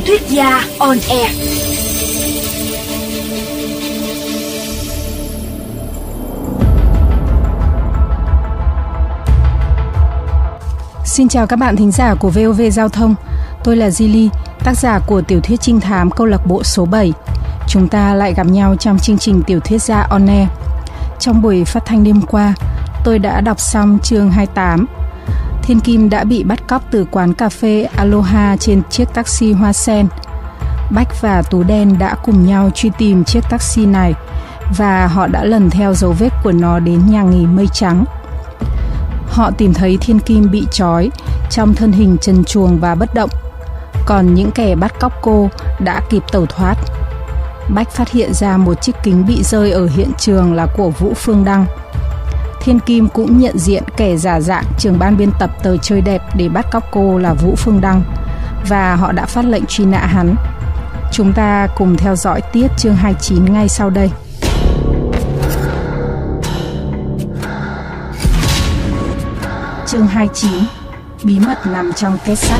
thuyết gia on air. Xin chào các bạn thính giả của VOV Giao thông. Tôi là Zili, tác giả của tiểu thuyết trinh thám câu lạc bộ số 7. Chúng ta lại gặp nhau trong chương trình tiểu thuyết gia on air. Trong buổi phát thanh đêm qua, tôi đã đọc xong chương 28. Thiên Kim đã bị bắt cóc từ quán cà phê Aloha trên chiếc taxi hoa sen. Bách và Tú Đen đã cùng nhau truy tìm chiếc taxi này và họ đã lần theo dấu vết của nó đến nhà nghỉ Mây Trắng. Họ tìm thấy Thiên Kim bị trói trong thân hình trần truồng và bất động, còn những kẻ bắt cóc cô đã kịp tẩu thoát. Bách phát hiện ra một chiếc kính bị rơi ở hiện trường là của Vũ Phương Đăng. Thiên Kim cũng nhận diện kẻ giả dạng trưởng ban biên tập tờ Chơi Đẹp để bắt cóc cô là Vũ Phương Đăng, và họ đã phát lệnh truy nã hắn. Chúng ta cùng theo dõi tiếp chương 29 ngay sau đây. Chương 29. Bí mật nằm trong két sắt.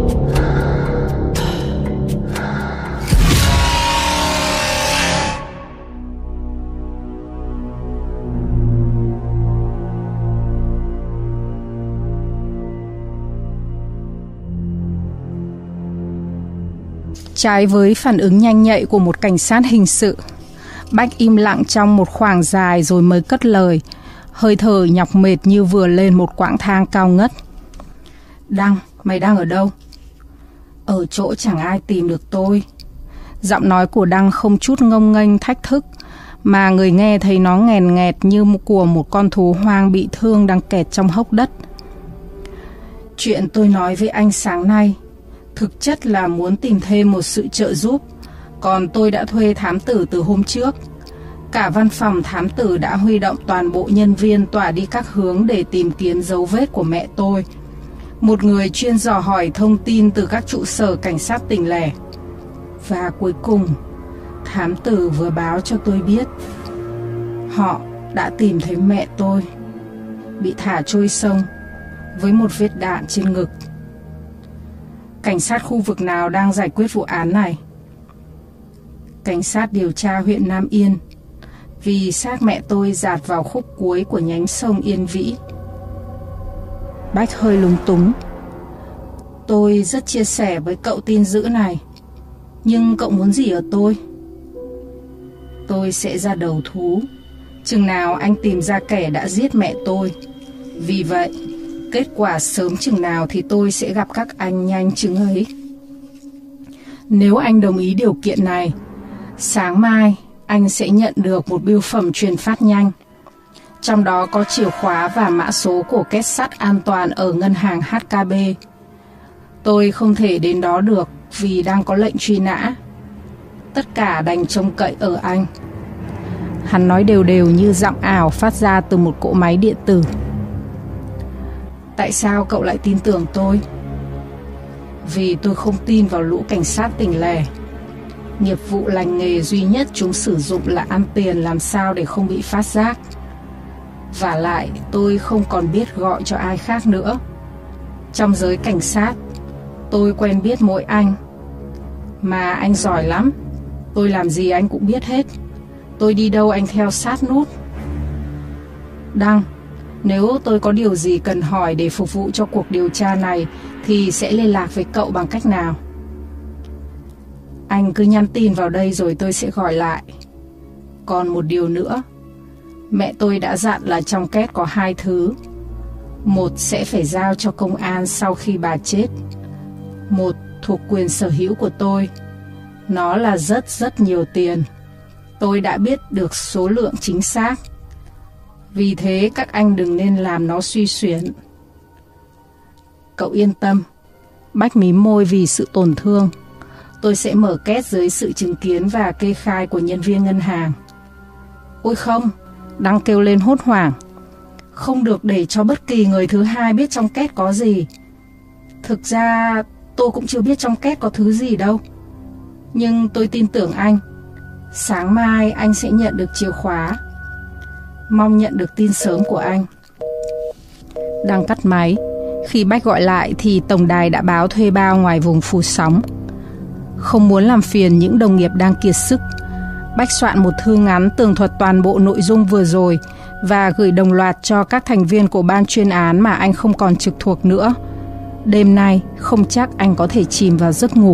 Trái với phản ứng nhanh nhạy của một cảnh sát hình sự, Bách im lặng trong một khoảng dài rồi mới cất lời, hơi thở nhọc mệt như vừa lên một quãng thang cao ngất. Đăng, mày đang ở đâu? Ở chỗ chẳng ai tìm được tôi. Giọng nói của Đăng không chút ngông nghênh thách thức, mà người nghe thấy nó nghèn nghẹt như của một con thú hoang bị thương đang kẹt trong hốc đất. Chuyện tôi nói với anh sáng nay thực chất là muốn tìm thêm một sự trợ giúp, còn tôi đã thuê thám tử từ hôm trước. Cả văn phòng thám tử đã huy động toàn bộ nhân viên tỏa đi các hướng để tìm kiếm dấu vết của mẹ tôi, một người chuyên dò hỏi thông tin từ các trụ sở cảnh sát tỉnh lẻ. Và cuối cùng, thám tử vừa báo cho tôi biết họ đã tìm thấy mẹ tôi bị thả trôi sông với một vết đạn trên ngực. Cảnh sát khu vực nào đang giải quyết vụ án này? Cảnh sát điều tra huyện Nam Yên, vì xác mẹ tôi dạt vào khúc cuối của nhánh sông Yên Vĩ. Bách hơi lúng túng. Tôi rất chia sẻ với cậu tin dữ này, nhưng cậu muốn gì ở tôi? Tôi sẽ ra đầu thú chừng nào anh tìm ra kẻ đã giết mẹ tôi. Vì vậy, kết quả sớm chừng nào thì tôi sẽ gặp các anh nhanh chừng ấy. Nếu anh đồng ý điều kiện này, sáng mai anh sẽ nhận được một bưu phẩm truyền phát nhanh. Trong đó có chìa khóa và mã số của két sắt an toàn ở ngân hàng HKB. Tôi không thể đến đó được vì đang có lệnh truy nã. Tất cả đành trông cậy ở anh. Hắn nói đều đều như giọng ảo phát ra từ một cỗ máy điện tử. Tại sao cậu lại tin tưởng tôi? Vì tôi không tin vào lũ cảnh sát tỉnh lẻ. Nghiệp vụ lành nghề duy nhất chúng sử dụng là ăn tiền làm sao để không bị phát giác. Vả lại tôi không còn biết gọi cho ai khác nữa. Trong giới cảnh sát, tôi quen biết mỗi anh. Mà anh giỏi lắm. Tôi làm gì anh cũng biết hết. Tôi đi đâu anh theo sát nút. Đăng, nếu tôi có điều gì cần hỏi để phục vụ cho cuộc điều tra này thì sẽ liên lạc với cậu bằng cách nào? Anh cứ nhắn tin vào đây rồi tôi sẽ gọi lại. Còn một điều nữa, mẹ tôi đã dặn là trong két có 2 thứ. Một sẽ phải giao cho công an sau khi bà chết. Một thuộc quyền sở hữu của tôi. Nó là rất nhiều tiền. Tôi đã biết được số lượng chính xác. Vì thế các anh đừng nên làm nó suy xuyển. Cậu yên tâm. Bách mím môi vì sự tổn thương. Tôi sẽ mở két dưới sự chứng kiến và kê khai của nhân viên ngân hàng. Ôi không, Đăng kêu lên hốt hoảng. Không được để cho bất kỳ người thứ hai biết trong két có gì. Thực ra tôi cũng chưa biết trong két có thứ gì đâu. Nhưng tôi tin tưởng anh. Sáng mai anh sẽ nhận được chìa khóa. Mong nhận được tin sớm của anh. Đang cắt máy. Khi Bách gọi lại thì tổng đài đã báo thuê bao ngoài vùng phủ sóng. Không muốn làm phiền những đồng nghiệp đang kiệt sức, Bách soạn một thư ngắn tường thuật toàn bộ nội dung vừa rồi và gửi đồng loạt cho các thành viên của ban chuyên án mà anh không còn trực thuộc nữa. Đêm nay không chắc anh có thể chìm vào giấc ngủ.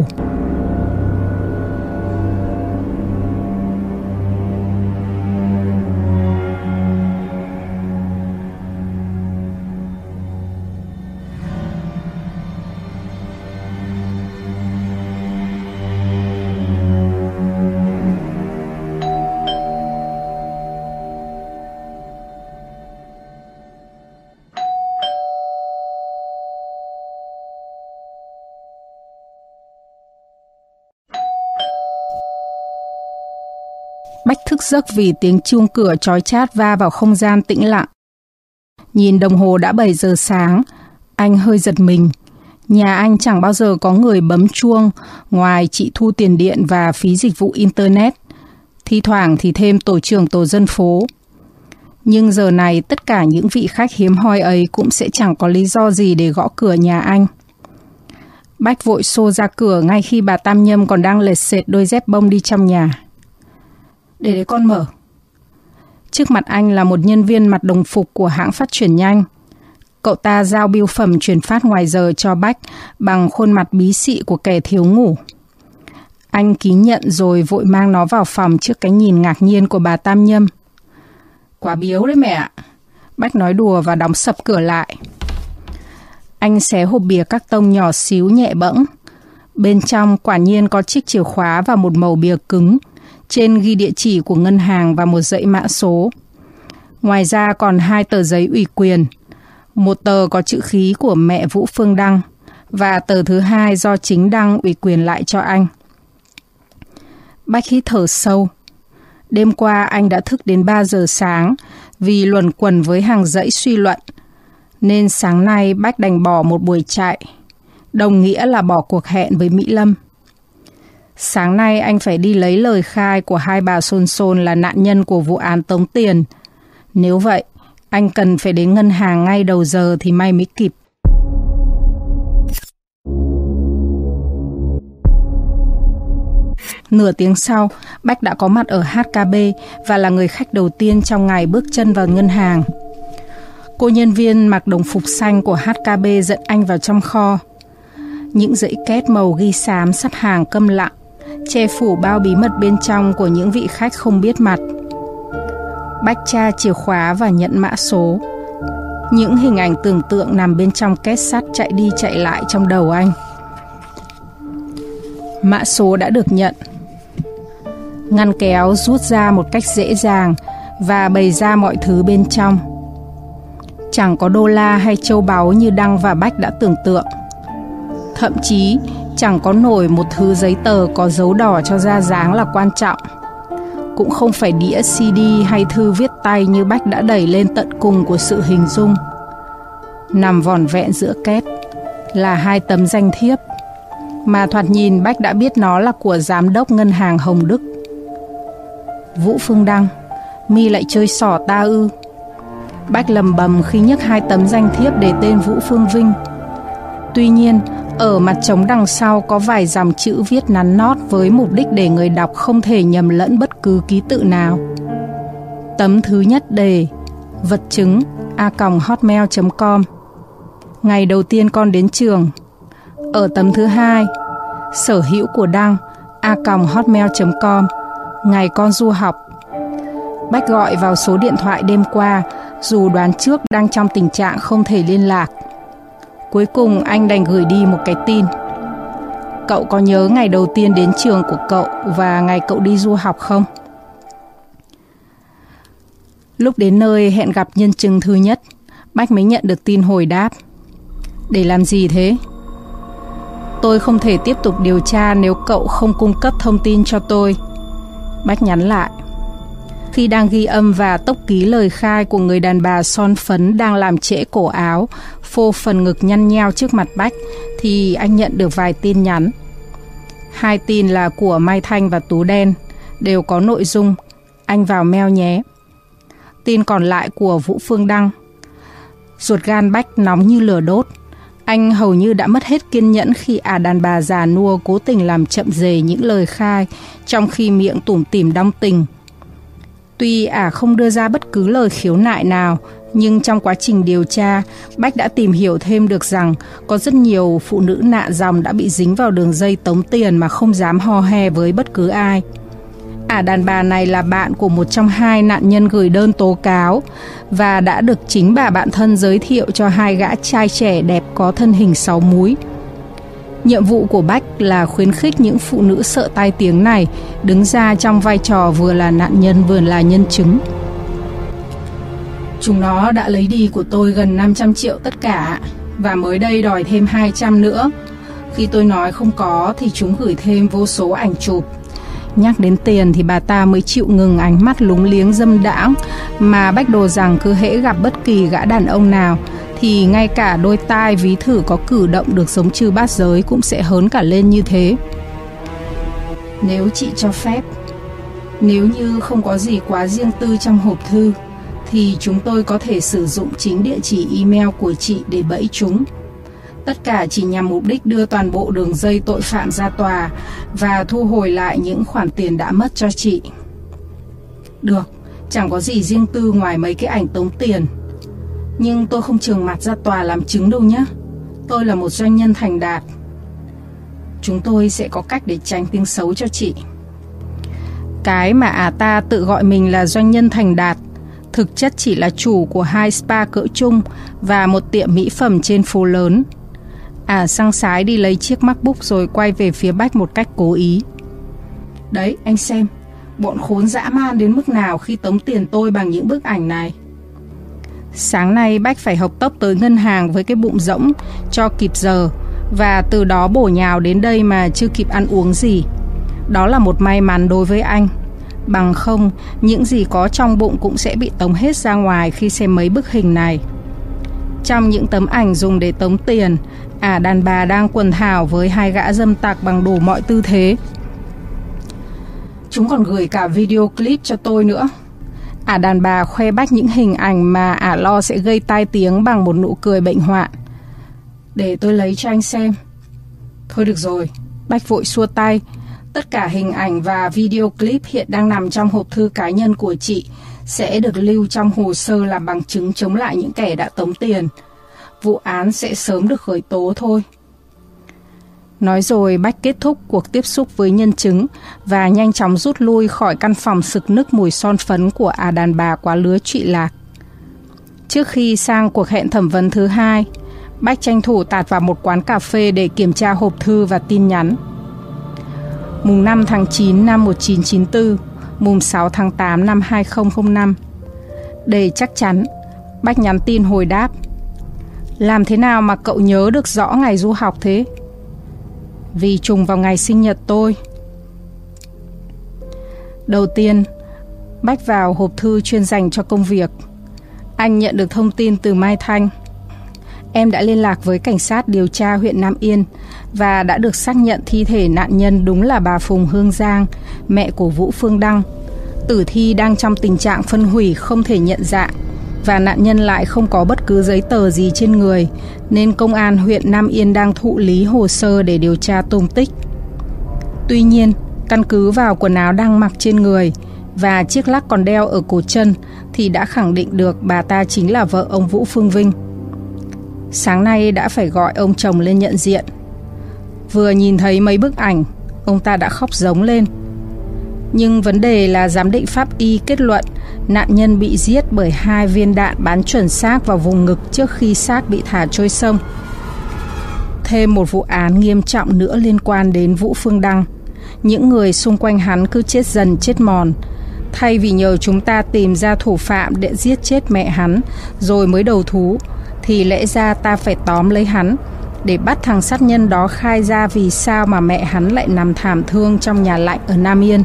Bách thức giấc vì tiếng chuông cửa chói chát va vào không gian tĩnh lặng. Nhìn đồng hồ đã 7 giờ sáng, anh hơi giật mình. Nhà anh chẳng bao giờ có người bấm chuông ngoài chị thu tiền điện và phí dịch vụ Internet. Thi thoảng thì thêm tổ trưởng tổ dân phố. Nhưng giờ này tất cả những vị khách hiếm hoi ấy cũng sẽ chẳng có lý do gì để gõ cửa nhà anh. Bách vội xô ra cửa ngay khi bà Tam Nhâm còn đang lệt xệt đôi dép bông đi trong nhà. Để đấy con mở. Trước mặt anh là một nhân viên mặc đồng phục của hãng phát chuyển nhanh. Cậu ta giao bưu phẩm chuyển phát ngoài giờ cho Bách bằng khuôn mặt bí xị của kẻ thiếu ngủ. Anh ký nhận rồi vội mang nó vào phòng trước cái nhìn ngạc nhiên của bà Tam Nhâm. Quả biếu đấy mẹ ạ. Bách nói đùa và đóng sập cửa lại. Anh xé hộp bìa các tông nhỏ xíu nhẹ bẫng. Bên trong quả nhiên có chiếc chìa khóa và một mẩu bìa cứng. Trên ghi địa chỉ của ngân hàng và một dãy mã số. Ngoài ra còn 2 tờ giấy ủy quyền. Một tờ có chữ ký của mẹ Vũ Phương Đăng và tờ thứ 2 do chính Đăng ủy quyền lại cho anh. Bách hít thở sâu. Đêm qua anh đã thức đến 3 giờ sáng vì luẩn quẩn với hàng dãy suy luận. Nên sáng nay Bách đành bỏ một buổi chạy, đồng nghĩa là bỏ cuộc hẹn với Mỹ Lâm. Sáng nay anh phải đi lấy lời khai của 2 bà Sồn Sồn là nạn nhân của vụ án tống tiền. Nếu vậy, anh cần phải đến ngân hàng ngay đầu giờ thì may mới kịp. Nửa tiếng sau, Bách đã có mặt ở HKB và là người khách đầu tiên trong ngày bước chân vào ngân hàng. Cô nhân viên mặc đồng phục xanh của HKB dẫn anh vào trong kho. Những dãy két màu ghi xám sắp hàng câm lặng, che phủ bao bí mật bên trong của những vị khách không biết mặt. Bách tra chìa khóa và nhận mã số. Những hình ảnh tưởng tượng nằm bên trong két sắt chạy đi chạy lại trong đầu anh. Mã số đã được nhận. Ngăn kéo rút ra một cách dễ dàng và bày ra mọi thứ bên trong. Chẳng có đô la hay châu báu như Đăng và Bách đã tưởng tượng. Thậm chí chẳng có nổi một thứ giấy tờ có dấu đỏ cho ra dáng là quan trọng. Cũng không phải đĩa CD hay thư viết tay như Bách đã đẩy lên tận cùng của sự hình dung. Nằm vỏn vẹn giữa két là 2 tấm danh thiếp mà thoạt nhìn Bách đã biết nó là của giám đốc ngân hàng Hồng Đức. Vũ Phương Đăng, mi lại chơi xỏ ta ư? Bách lầm bầm khi nhấc 2 tấm danh thiếp để tên Vũ Phương Vinh. Tuy nhiên, ở mặt trống đằng sau có vài dòng chữ viết nắn nót với mục đích để người đọc không thể nhầm lẫn bất cứ ký tự nào. Tấm thứ nhất đề vật chứng @hotmail.com. Ngày đầu tiên con đến trường. Ở tấm thứ 2, sở hữu của Đăng @hotmail.com. Ngày con du học. Bách gọi vào số điện thoại đêm qua, dù đoán trước đang trong tình trạng không thể liên lạc. Cuối cùng anh đành gửi đi một cái tin. Cậu có nhớ ngày đầu tiên đến trường của cậu và ngày cậu đi du học không? Lúc đến nơi hẹn gặp nhân chứng thứ nhất, Bách mới nhận được tin hồi đáp. Để làm gì thế? Tôi không thể tiếp tục điều tra nếu cậu không cung cấp thông tin cho tôi. Bách nhắn lại. Khi đang ghi âm và tốc ký lời khai của người đàn bà son phấn đang làm trễ cổ áo, phô phần ngực nhăn nheo trước mặt Bách, thì anh nhận được vài tin nhắn. 2 tin là của Mai Thanh và Tú Đen, đều có nội dung anh vào mail nhé. Tin còn lại của Vũ Phương Đăng. Ruột gan Bách nóng như lửa đốt. Anh hầu như đã mất hết kiên nhẫn khi đàn bà già nua cố tình làm chậm rề những lời khai, trong khi miệng tủm tỉm đong tình. Tuy không đưa ra bất cứ lời khiếu nại nào, nhưng trong quá trình điều tra, Bách đã tìm hiểu thêm được rằng có rất nhiều phụ nữ nạ dòng đã bị dính vào đường dây tống tiền mà không dám ho he với bất cứ ai. Đàn bà này là bạn của một trong hai nạn nhân gửi đơn tố cáo và đã được chính bà bạn thân giới thiệu cho hai gã trai trẻ đẹp có thân hình 6 múi. Nhiệm vụ của Bách là khuyến khích những phụ nữ sợ tai tiếng này đứng ra trong vai trò vừa là nạn nhân vừa là nhân chứng. Chúng nó đã lấy đi của tôi gần 500 triệu tất cả và mới đây đòi thêm 200 nữa. Khi tôi nói không có thì chúng gửi thêm vô số ảnh chụp. Nhắc đến tiền thì bà ta mới chịu ngừng ánh mắt lúng liếng dâm đãng mà Bách đồ rằng cứ hễ gặp bất kỳ gã đàn ông nào thì ngay cả đôi tai ví thử có cử động được giống chư bát giới cũng sẽ hớn cả lên như thế. Nếu chị cho phép, nếu như không có gì quá riêng tư trong hộp thư, thì chúng tôi có thể sử dụng chính địa chỉ email của chị để bẫy chúng. Tất cả chỉ nhằm mục đích đưa toàn bộ đường dây tội phạm ra tòa và thu hồi lại những khoản tiền đã mất cho chị. Được, chẳng có gì riêng tư ngoài mấy cái ảnh tống tiền. Nhưng tôi không trường mặt ra tòa làm chứng đâu nhé. Tôi là một doanh nhân thành đạt. Chúng tôi sẽ có cách để tránh tiếng xấu cho chị. Cái mà ta tự gọi mình là doanh nhân thành đạt thực chất chỉ là chủ của 2 spa cỡ trung và một tiệm mỹ phẩm trên phố lớn. Săng sái đi lấy chiếc MacBook rồi quay về phía Bách một cách cố ý. Đấy, anh xem, bọn khốn dã man đến mức nào khi tống tiền tôi bằng những bức ảnh này. Sáng nay Bách phải hộc tốc tới ngân hàng với cái bụng rỗng cho kịp giờ và từ đó bổ nhào đến đây mà chưa kịp ăn uống gì. Đó là một may mắn đối với anh. Bằng không, những gì có trong bụng cũng sẽ bị tống hết ra ngoài khi xem mấy bức hình này. Trong những tấm ảnh dùng để tống tiền, đàn bà đang quần thảo với hai gã dâm tặc bằng đủ mọi tư thế. Chúng còn gửi cả video clip cho tôi nữa. Đàn bà khoe Bách những hình ảnh mà lo sẽ gây tai tiếng bằng một nụ cười bệnh hoạn. Để tôi lấy cho anh xem. Thôi được rồi, Bách vội xua tay. Tất cả hình ảnh và video clip hiện đang nằm trong hộp thư cá nhân của chị sẽ được lưu trong hồ sơ làm bằng chứng chống lại những kẻ đã tống tiền. Vụ án sẽ sớm được khởi tố thôi. Nói rồi Bách kết thúc cuộc tiếp xúc với nhân chứng và nhanh chóng rút lui khỏi căn phòng sực nức mùi son phấn của đàn bà quá lứa trụy lạc. Trước khi sang cuộc hẹn thẩm vấn thứ 2, Bách tranh thủ tạt vào một quán cà phê để kiểm tra hộp thư và tin nhắn. Mùng 5 tháng 9 năm 1994, mùng 6 tháng 8 năm 2005. Để chắc chắn, Bách nhắn tin hồi đáp. Làm thế nào mà cậu nhớ được rõ ngày du học thế? Vì trùng vào ngày sinh nhật tôi. Đầu tiên, Bách vào hộp thư chuyên dành cho công việc. Anh nhận được thông tin từ Mai Thanh. Em đã liên lạc với cảnh sát điều tra huyện Nam Yên và đã được xác nhận thi thể nạn nhân đúng là bà Phùng Hương Giang, mẹ của Vũ Phương Đăng. Tử thi đang trong tình trạng phân hủy không thể nhận dạng và nạn nhân lại không có bất cứ giấy tờ gì trên người, nên công an huyện Nam Yên đang thụ lý hồ sơ để điều tra tung tích. Tuy nhiên, căn cứ vào quần áo đang mặc trên người và chiếc lắc còn đeo ở cổ chân thì đã khẳng định được bà ta chính là vợ ông Vũ Phương Vinh. Sáng nay đã phải gọi ông chồng lên nhận diện. Vừa nhìn thấy mấy bức ảnh, ông ta đã khóc rống lên. Nhưng vấn đề là giám định pháp y kết luận nạn nhân bị giết bởi 2 viên đạn bắn chuẩn xác vào vùng ngực trước khi xác bị thả trôi sông. Thêm một vụ án nghiêm trọng nữa liên quan đến Vũ Phương Đăng. Những người xung quanh hắn cứ chết dần chết mòn. Thay vì nhờ chúng ta tìm ra thủ phạm để giết chết mẹ hắn rồi mới đầu thú, thì lẽ ra ta phải tóm lấy hắn để bắt thằng sát nhân đó khai ra vì sao mà mẹ hắn lại nằm thảm thương trong nhà lạnh ở Nam Yên.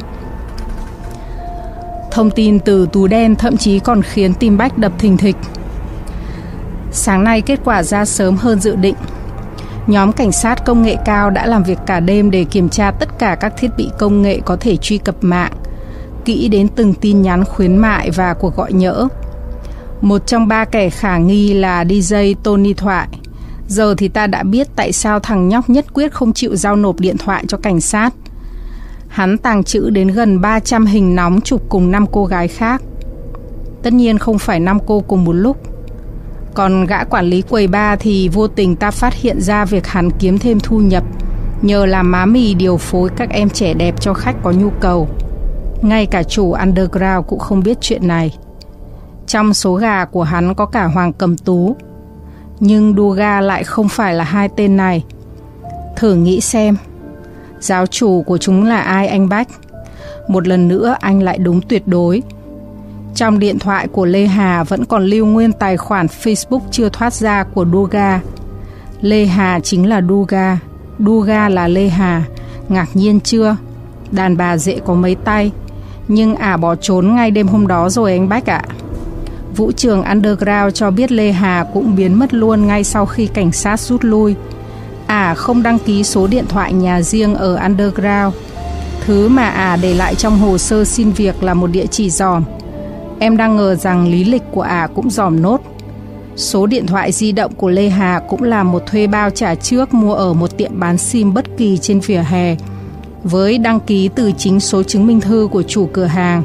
Thông tin từ Tú Đen thậm chí còn khiến tim Bách đập thình thịch. Sáng nay kết quả ra sớm hơn dự định. Nhóm cảnh sát công nghệ cao đã làm việc cả đêm để kiểm tra tất cả các thiết bị công nghệ có thể truy cập mạng, kỹ đến từng tin nhắn khuyến mại và cuộc gọi nhỡ. Một trong 3 kẻ khả nghi là DJ Tony Thoại, Giờ thì ta đã biết tại sao thằng nhóc nhất quyết không chịu giao nộp điện thoại cho cảnh sát. Hắn tàng trữ đến gần 300 hình nóng chụp cùng 5 cô gái khác. Tất nhiên không phải 5 cô cùng một lúc. Còn gã quản lý quầy bar thì vô tình ta phát hiện ra việc hắn kiếm thêm thu nhập nhờ làm má mì điều phối các em trẻ đẹp cho khách có nhu cầu. Ngay cả chủ Underground cũng không biết chuyện này. Trong số gà của hắn có cả Hoàng Cầm Tú. Nhưng Duga lại không phải là hai tên này. Thử nghĩ xem, giáo chủ của chúng là ai anh Bách? Một lần nữa anh lại đúng tuyệt đối. Trong điện thoại của Lê Hà vẫn còn lưu nguyên tài khoản Facebook chưa thoát ra của Duga. Lê Hà chính là Duga, Duga là Lê Hà. Ngạc nhiên chưa? Đàn bà dễ có mấy tay. Nhưng bỏ trốn ngay đêm hôm đó rồi anh Bách ạ. Vũ trường Underground cho biết Lê Hà cũng biến mất luôn ngay sau khi cảnh sát rút lui. Không đăng ký số điện thoại nhà riêng ở Underground. Thứ mà để lại trong hồ sơ xin việc là một địa chỉ dòm. Em đang ngờ rằng lý lịch của cũng dòm nốt. Số điện thoại di động của Lê Hà cũng là một thuê bao trả trước mua ở một tiệm bán sim bất kỳ trên vỉa hè, với đăng ký từ chính số chứng minh thư của chủ cửa hàng.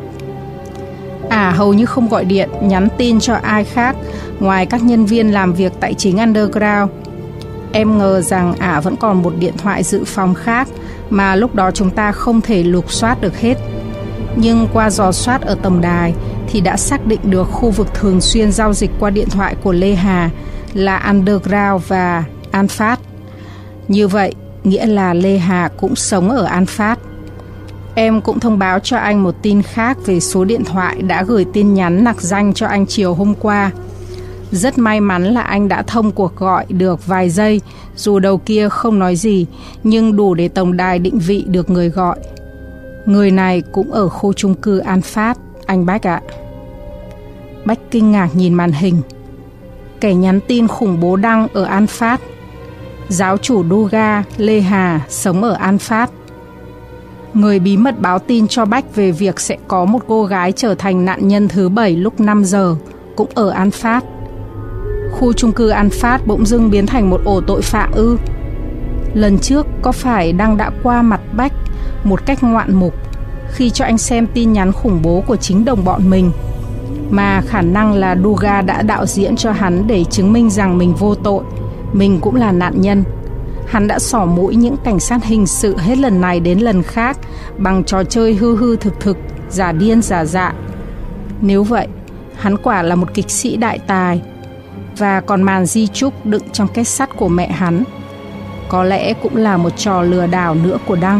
Hầu như không gọi điện, nhắn tin cho ai khác ngoài các nhân viên làm việc tại chính Underground. Em ngờ rằng vẫn còn một điện thoại dự phòng khác mà lúc đó chúng ta không thể lục soát được hết. Nhưng qua dò soát ở tổng đài thì đã xác định được khu vực thường xuyên giao dịch qua điện thoại của Lê Hà là Underground và An Phát. Như vậy, nghĩa là Lê Hà cũng sống ở An Phát. Em cũng thông báo cho anh một tin khác về số điện thoại đã gửi tin nhắn nặc danh cho anh chiều hôm qua. Rất may mắn là anh đã thông cuộc gọi được vài giây, dù đầu kia không nói gì, nhưng đủ để tổng đài định vị được người gọi. Người này cũng ở khu chung cư An Phát, anh Bách ạ. Bách kinh ngạc nhìn màn hình. Kẻ nhắn tin khủng bố đăng ở An Phát. Giáo chủ Duga, Lê Hà, sống ở An Phát. Người bí mật báo tin cho Bách về việc sẽ có một cô gái trở thành nạn nhân thứ 7 lúc 5 giờ, cũng ở An Phát. Khu chung cư An Phát bỗng dưng biến thành một ổ tội phạm ư? Lần trước có phải Đăng đã qua mặt Bách một cách ngoạn mục khi cho anh xem tin nhắn khủng bố của chính đồng bọn mình, mà khả năng là Duga đã đạo diễn cho hắn để chứng minh rằng mình vô tội, mình cũng là nạn nhân. Hắn đã xỏ mũi những cảnh sát hình sự hết lần này đến lần khác bằng trò chơi hư hư thực thực, giả điên giả dạ. Nếu vậy, hắn quả là một kịch sĩ đại tài. Và còn màn di chúc đựng trong két sắt của mẹ hắn có lẽ cũng là một trò lừa đảo nữa của Đăng.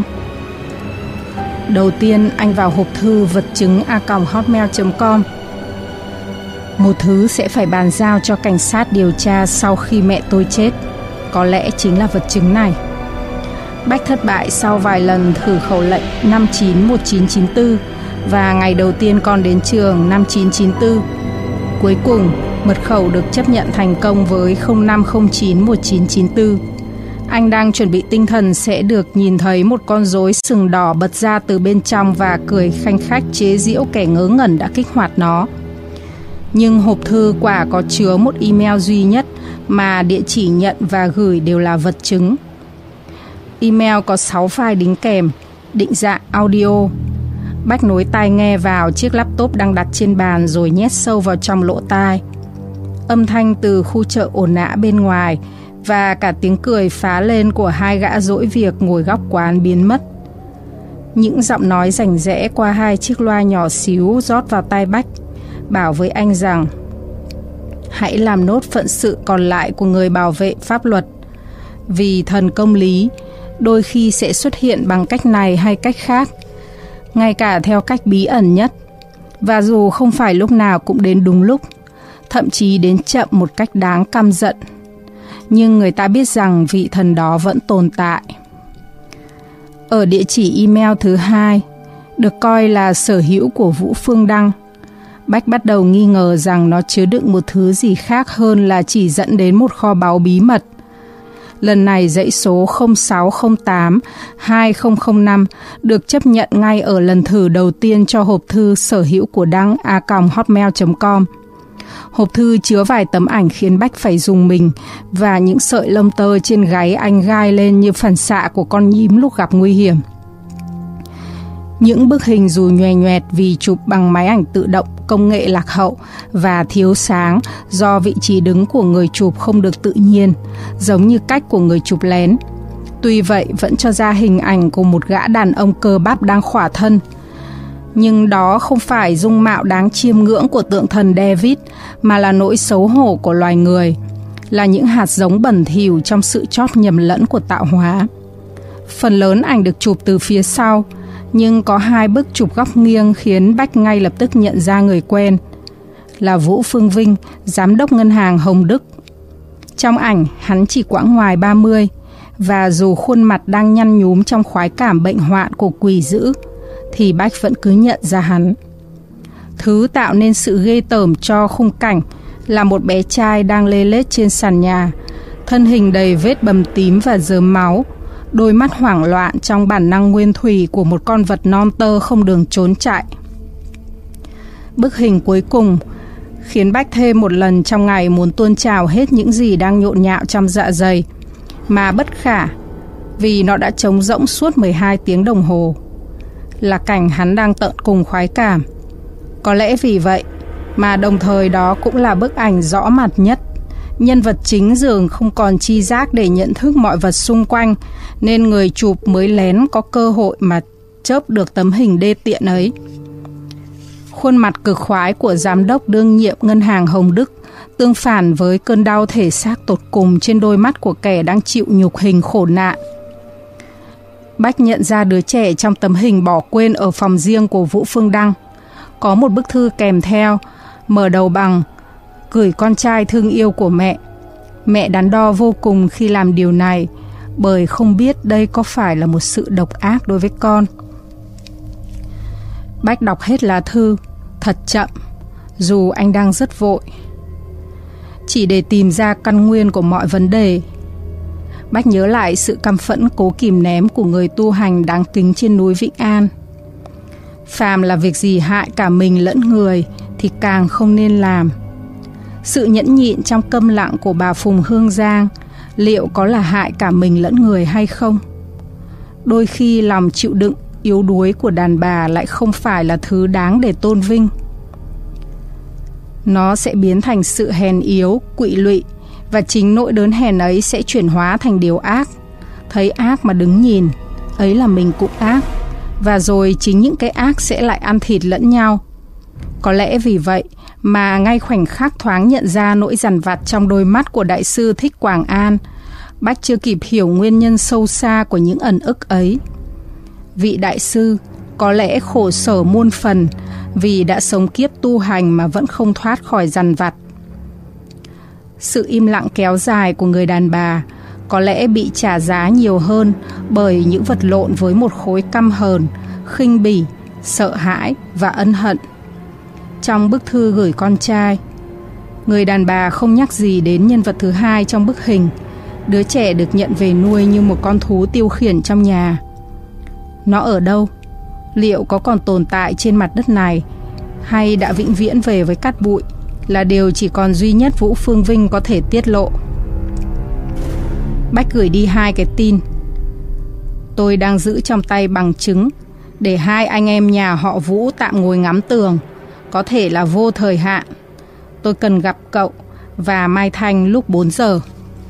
Đầu tiên anh vào hộp thư vật chứng @hotmail.com. Một thứ sẽ phải bàn giao cho cảnh sát điều tra sau khi mẹ tôi chết. Có lẽ chính là vật chứng này. Bách thất bại sau vài lần thử khẩu lệnh năm 1994 và ngày đầu tiên con đến trường năm 1994. Cuối cùng, mật khẩu được chấp nhận thành công với 05091994. Anh đang chuẩn bị tinh thần sẽ được nhìn thấy một con rối sừng đỏ bật ra từ bên trong và cười khanh khách chế giễu kẻ ngớ ngẩn đã kích hoạt nó. Nhưng hộp thư quả có chứa một email duy nhất mà địa chỉ nhận và gửi đều là vật chứng. Email có 6 file đính kèm, định dạng audio. Bách nối tai nghe vào chiếc laptop đang đặt trên bàn rồi nhét sâu vào trong lỗ tai. Âm thanh từ khu chợ ồn ào bên ngoài và cả tiếng cười phá lên của hai gã dỗi việc ngồi góc quán biến mất. Những giọng nói rành rẽ qua hai chiếc loa nhỏ xíu rót vào tai Bách, bảo với anh rằng hãy làm nốt phận sự còn lại của người bảo vệ pháp luật, vì thần công lý đôi khi sẽ xuất hiện bằng cách này hay cách khác, ngay cả theo cách bí ẩn nhất, và dù không phải lúc nào cũng đến đúng lúc, thậm chí đến chậm một cách đáng căm giận, nhưng người ta biết rằng vị thần đó vẫn tồn tại. Ở địa chỉ email thứ 2, được coi là sở hữu của Vũ Phương Đăng, Bách bắt đầu nghi ngờ rằng nó chứa đựng một thứ gì khác hơn là chỉ dẫn đến một kho báu bí mật. Lần này dãy số 0608-2005 được chấp nhận ngay ở lần thử đầu tiên cho hộp thư sở hữu của Đăng @hotmail.com. Hộp thư chứa vài tấm ảnh khiến Bách phải rùng mình và những sợi lông tơ trên gáy anh gai lên như phản xạ của con nhím lúc gặp nguy hiểm. Những bức hình dù nhòe nhoẹt vì chụp bằng máy ảnh tự động, công nghệ lạc hậu và thiếu sáng do vị trí đứng của người chụp không được tự nhiên, giống như cách của người chụp lén. Tuy vậy vẫn cho ra hình ảnh của một gã đàn ông cơ bắp đang khỏa thân. Nhưng đó không phải dung mạo đáng chiêm ngưỡng của tượng thần David, mà là nỗi xấu hổ của loài người, là những hạt giống bẩn thỉu trong sự chót nhầm lẫn của tạo hóa. Phần lớn ảnh được chụp từ phía sau, nhưng có 2 bức chụp góc nghiêng khiến Bách ngay lập tức nhận ra người quen, là Vũ Phương Vinh, giám đốc ngân hàng Hồng Đức. Trong ảnh, hắn chỉ quãng ngoài 30, và dù khuôn mặt đang nhăn nhúm trong khoái cảm bệnh hoạn của quỷ dữ, thì Bách vẫn cứ nhận ra hắn. Thứ tạo nên sự ghê tởm cho khung cảnh là một bé trai đang lê lết trên sàn nhà, thân hình đầy vết bầm tím và rớm máu, đôi mắt hoảng loạn trong bản năng nguyên thủy của một con vật non tơ không đường trốn chạy. Bức hình cuối cùng khiến Bách thêm một lần trong ngày muốn tuôn trào hết những gì đang nhộn nhạo trong dạ dày, mà bất khả vì nó đã trống rỗng suốt 12 tiếng đồng hồ. Là cảnh hắn đang tận cùng khoái cảm. Có lẽ vì vậy mà đồng thời đó cũng là bức ảnh rõ mặt nhất. Nhân vật chính dường không còn tri giác để nhận thức mọi vật xung quanh, nên người chụp mới lén có cơ hội mà chớp được tấm hình đê tiện ấy. Khuôn mặt cực khoái của giám đốc đương nhiệm ngân hàng Hồng Đức tương phản với cơn đau thể xác tột cùng trên đôi mắt của kẻ đang chịu nhục hình khổ nạn. Bách nhận ra đứa trẻ trong tấm hình bỏ quên ở phòng riêng của Vũ Phương Đăng. Có một bức thư kèm theo, mở đầu bằng gửi con trai thương yêu của mẹ. Mẹ đắn đo vô cùng khi làm điều này, bởi không biết đây có phải là một sự độc ác đối với con. Bách đọc hết lá thư, thật chậm, dù anh đang rất vội, chỉ để tìm ra căn nguyên của mọi vấn đề. Bách nhớ lại sự căm phẫn cố kìm ném của người tu hành đáng kính trên núi Vĩnh An. Phàm là việc gì hại cả mình lẫn người thì càng không nên làm. Sự nhẫn nhịn trong câm lặng của bà Phùng Hương Giang liệu có là hại cả mình lẫn người hay không? Đôi khi lòng chịu đựng yếu đuối của đàn bà lại không phải là thứ đáng để tôn vinh. Nó sẽ biến thành sự hèn yếu, quỵ lụy, và chính nỗi đớn hèn ấy sẽ chuyển hóa thành điều ác. Thấy ác mà đứng nhìn, ấy là mình cũng ác, và rồi chính những cái ác sẽ lại ăn thịt lẫn nhau. Có lẽ vì vậy mà ngay khoảnh khắc thoáng nhận ra nỗi dằn vặt trong đôi mắt của đại sư Thích Quảng An, Bách chưa kịp hiểu nguyên nhân sâu xa của những ẩn ức ấy. Vị đại sư có lẽ khổ sở muôn phần vì đã sống kiếp tu hành mà vẫn không thoát khỏi dằn vặt. Sự im lặng kéo dài của người đàn bà có lẽ bị trả giá nhiều hơn bởi những vật lộn với một khối căm hờn, khinh bỉ, sợ hãi và ân hận. Trong bức thư gửi con trai, người đàn bà không nhắc gì đến nhân vật thứ hai trong bức hình, đứa trẻ được nhận về nuôi như một con thú tiêu khiển trong nhà. Nó ở đâu? Liệu có còn tồn tại trên mặt đất này, hay đã vĩnh viễn về với cát bụi, là điều chỉ còn duy nhất Vũ Phương Vinh có thể tiết lộ. Bách gửi đi 2 cái tin. Tôi đang giữ trong tay bằng chứng để 2 anh em nhà họ Vũ tạm ngồi ngắm tường, có thể là vô thời hạn. Tôi cần gặp cậu và Mai Thanh lúc 4 giờ.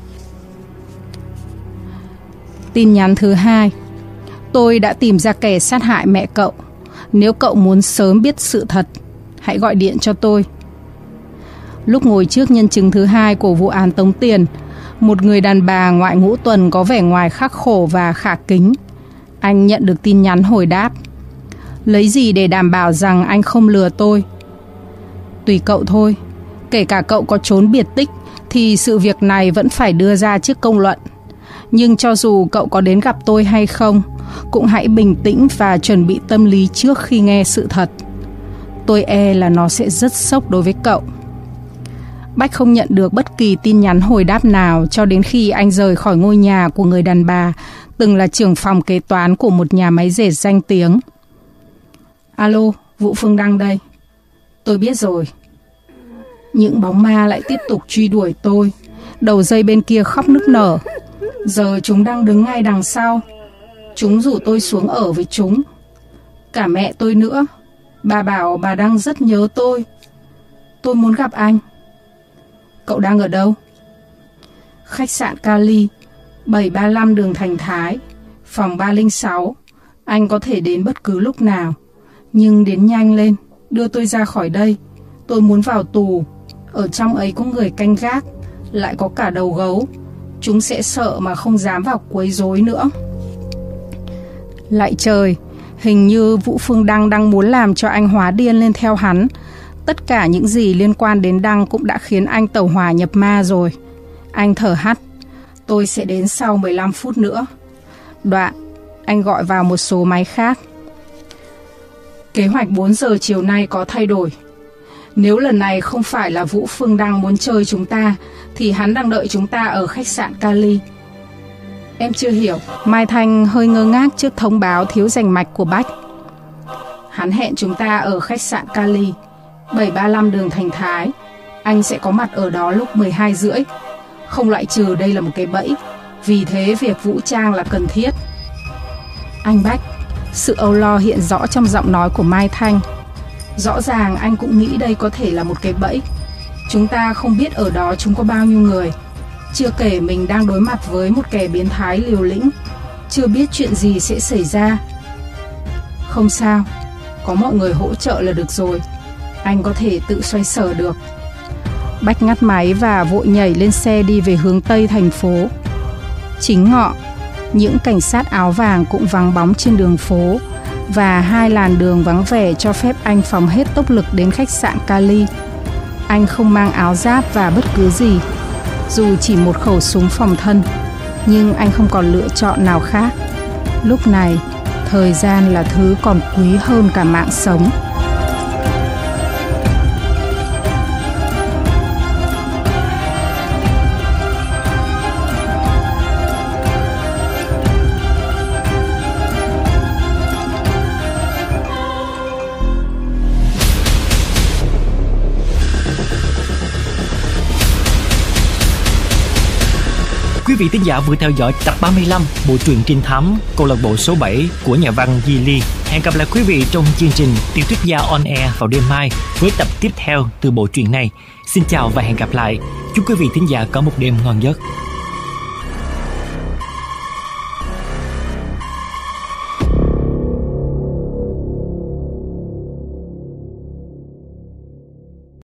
Tin nhắn thứ 2. Tôi đã tìm ra kẻ sát hại mẹ cậu. Nếu cậu muốn sớm biết sự thật, hãy gọi điện cho tôi. Lúc ngồi trước nhân chứng thứ 2 của vụ án tống tiền, một người đàn bà ngoại ngũ tuần có vẻ ngoài khắc khổ và khả kính, anh nhận được tin nhắn hồi đáp. Lấy gì để đảm bảo rằng anh không lừa tôi? Tùy cậu thôi. Kể cả cậu có trốn biệt tích thì sự việc này vẫn phải đưa ra trước công luận. Nhưng cho dù cậu có đến gặp tôi hay không, cũng hãy bình tĩnh và chuẩn bị tâm lý trước khi nghe sự thật. Tôi e là nó sẽ rất sốc đối với cậu. Bách không nhận được bất kỳ tin nhắn hồi đáp nào cho đến khi anh rời khỏi ngôi nhà của người đàn bà từng là trưởng phòng kế toán của một nhà máy dệt danh tiếng. Alo, Vũ Phương Đăng đây. Tôi biết rồi. Những bóng ma lại tiếp tục truy đuổi tôi. Đầu dây bên kia khóc nức nở. Giờ chúng đang đứng ngay đằng sau. Chúng rủ tôi xuống ở với chúng. Cả mẹ tôi nữa. Bà bảo bà đang rất nhớ tôi. Tôi muốn gặp anh. Cậu đang ở đâu? Khách sạn Cali, 735 đường Thành Thái, phòng 306. Anh có thể đến bất cứ lúc nào. Nhưng đến nhanh lên, đưa tôi ra khỏi đây. Tôi muốn vào tù. Ở trong ấy có người canh gác, lại có cả đầu gấu. Chúng sẽ sợ mà không dám vào quấy rối nữa. Lạy trời, hình như Vũ Phương Đăng đang muốn làm cho anh hóa điên lên theo hắn. Tất cả những gì liên quan đến Đăng cũng đã khiến anh tẩu hỏa nhập ma rồi. Anh thở hắt. Tôi sẽ đến sau 15 phút nữa. Đoạn, anh gọi vào một số máy khác. Kế hoạch 4 giờ chiều nay có thay đổi. Nếu lần này không phải là Vũ Phương Đăng muốn chơi chúng ta, thì hắn đang đợi chúng ta ở khách sạn Cali. Em chưa hiểu. Mai Thanh hơi ngơ ngác trước thông báo thiếu rành mạch của Bách. Hắn hẹn chúng ta ở khách sạn Cali, 735 đường Thành Thái. Anh sẽ có mặt ở đó lúc 12 rưỡi. Không loại trừ đây là một cái bẫy. Vì thế việc vũ trang là cần thiết. Anh Bách. Sự âu lo hiện rõ trong giọng nói của Mai Thanh. Rõ ràng anh cũng nghĩ đây có thể là một cái bẫy. Chúng ta không biết ở đó chúng có bao nhiêu người. Chưa kể mình đang đối mặt với một kẻ biến thái liều lĩnh. Chưa biết chuyện gì sẽ xảy ra. Không sao, có mọi người hỗ trợ là được rồi. Anh có thể tự xoay sở được. Bách ngắt máy và vội nhảy lên xe đi về hướng Tây thành phố. Chính ngọ, những cảnh sát áo vàng cũng vắng bóng trên đường phố, và 2 làn đường vắng vẻ cho phép anh phóng hết tốc lực đến khách sạn Cali. Anh không mang áo giáp và bất cứ gì, dù chỉ một khẩu súng phòng thân, nhưng anh không còn lựa chọn nào khác. Lúc này, thời gian là thứ còn quý hơn cả mạng sống. Quý vị thính giả vừa theo dõi tập 35 bộ truyện trinh thám Câu lạc bộ số 7 của nhà văn Di Ly. Hẹn gặp lại quý vị trong chương trình Tiểu thuyết gia on air vào đêm mai với tập tiếp theo từ bộ truyện này. Xin chào và hẹn gặp lại. Chúc quý vị thính giả có một đêm ngon giấc.